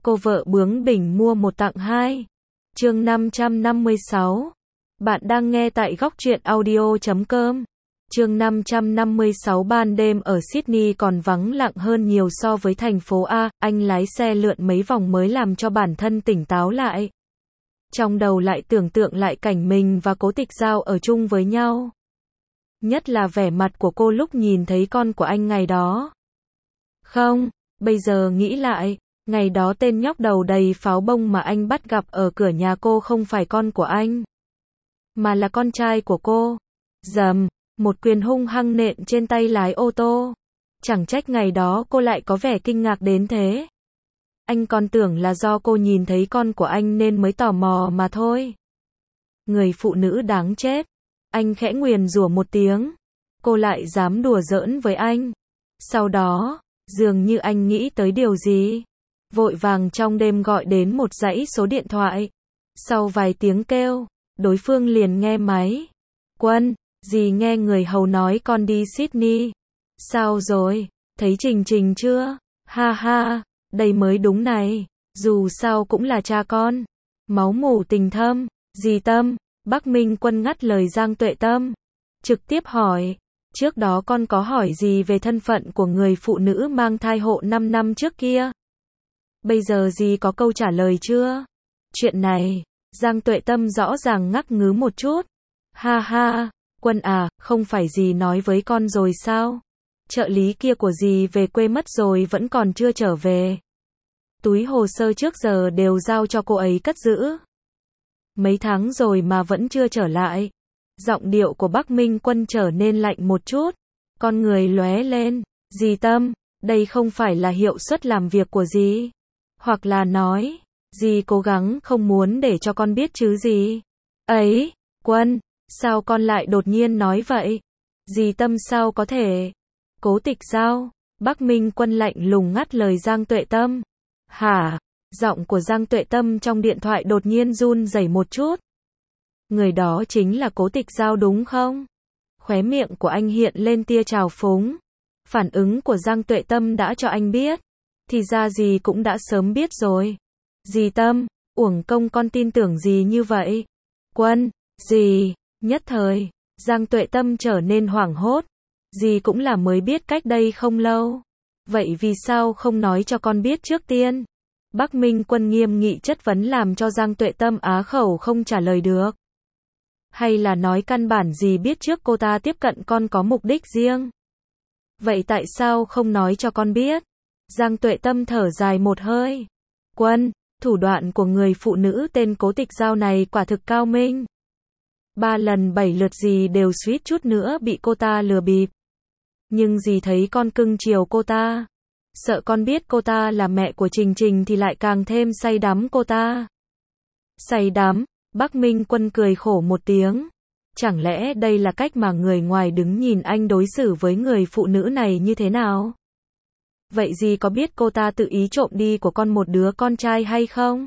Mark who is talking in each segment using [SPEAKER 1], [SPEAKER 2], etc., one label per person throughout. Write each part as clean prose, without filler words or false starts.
[SPEAKER 1] Cô vợ bướng bỉnh mua một tặng hai. Chương 556. Bạn đang nghe tại góc truyện audio.com. Chương 556. Ban đêm ở Sydney còn vắng lặng hơn nhiều so với thành phố A, anh lái xe lượn mấy vòng mới làm cho bản thân tỉnh táo lại. Trong đầu lại tưởng tượng lại cảnh mình và Cố Tịch Giao ở chung với nhau. Nhất là vẻ mặt của cô lúc nhìn thấy con của anh ngày đó. Không, bây giờ nghĩ lại, ngày đó tên nhóc đầu đầy pháo bông mà anh bắt gặp ở cửa nhà cô không phải con của anh, mà là con trai của cô. Dầm, một quyền hung hăng nện trên tay lái ô tô. Chẳng trách ngày đó cô lại có vẻ kinh ngạc đến thế. Anh còn tưởng là do cô nhìn thấy con của anh nên mới tò mò mà thôi. Người phụ nữ đáng chết. Anh khẽ nguyền rủa một tiếng. Cô lại dám đùa giỡn với anh. Sau đó, dường như anh nghĩ tới điều gì, vội vàng trong đêm gọi đến một dãy số điện thoại. Sau vài tiếng kêu, đối phương liền nghe máy. Quân, dì nghe người hầu nói con đi Sydney. Sao rồi, thấy Trình Trình chưa? Ha ha, đây mới đúng này, dù sao cũng là cha con. Máu mủ tình thâm, dì Tâm. Bắc Minh Quân ngắt lời Giang Tuệ Tâm. Trực tiếp hỏi, trước đó con có hỏi gì về thân phận của người phụ nữ mang thai hộ 5 năm trước kia? Bây giờ dì có câu trả lời chưa? Chuyện này, Giang Tuệ Tâm rõ ràng ngắc ngứ một chút. Ha ha, Quân à, không phải dì nói với con rồi sao? Trợ lý kia của dì về quê mất rồi vẫn còn chưa trở về. Túi hồ sơ trước giờ đều giao cho cô ấy cất giữ. Mấy tháng rồi mà vẫn chưa trở lại. Giọng điệu của Bắc Minh Quân trở nên lạnh một chút. Con người lóe lên. Dì Tâm, đây không phải là hiệu suất làm việc của dì. Hoặc là nói, dì cố gắng không muốn để cho con biết chứ gì. Ấy, Quân, sao con lại đột nhiên nói vậy? Dì Tâm sao có thể? Cố Tịch Giao. Bắc Minh Quân lạnh lùng ngắt lời Giang Tuệ Tâm. Hả? Giọng của Giang Tuệ Tâm trong điện thoại đột nhiên run rẩy một chút. Người đó chính là Cố Tịch Giao đúng không? Khóe miệng của anh hiện lên tia trào phúng. Phản ứng của Giang Tuệ Tâm đã cho anh biết. Thì ra dì cũng đã sớm biết rồi. Dì Tâm, uổng công con tin tưởng dì như vậy. Quân, dì, nhất thời, Giang Tuệ Tâm trở nên hoảng hốt. Dì cũng là mới biết cách đây không lâu. Vậy vì sao không nói cho con biết trước tiên? Bắc Minh Quân nghiêm nghị chất vấn làm cho Giang Tuệ Tâm á khẩu không trả lời được. Hay là nói căn bản gì biết trước cô ta tiếp cận con có mục đích riêng? Vậy tại sao không nói cho con biết? Giang Tuệ Tâm thở dài một hơi. Quân, thủ đoạn của người phụ nữ tên Cố Tịch Giao này quả thực cao minh. 3 lần 7 lượt dì đều suýt chút nữa bị cô ta lừa bịp. Nhưng dì thấy con cưng chiều cô ta. Sợ con biết cô ta là mẹ của Trình Trình thì lại càng thêm say đắm cô ta. Say đắm, Bắc Minh Quân cười khổ một tiếng. Chẳng lẽ đây là cách mà người ngoài đứng nhìn anh đối xử với người phụ nữ này như thế nào? Vậy dì có biết cô ta tự ý trộm đi của con một đứa con trai hay không?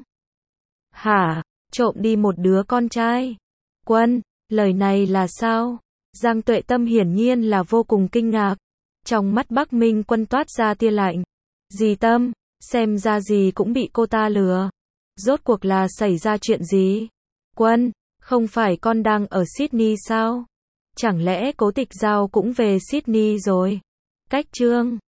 [SPEAKER 1] Hả? Trộm đi một đứa con trai? Quân, lời này là sao? Giang Tuệ Tâm hiển nhiên là vô cùng kinh ngạc. Trong mắt Bắc Minh Quân toát ra tia lạnh. Dì Tâm, xem ra dì cũng bị cô ta lừa. Rốt cuộc là xảy ra chuyện gì? Quân, không phải con đang ở Sydney sao? Chẳng lẽ Cố Tịch Giao cũng về Sydney rồi? Cách chương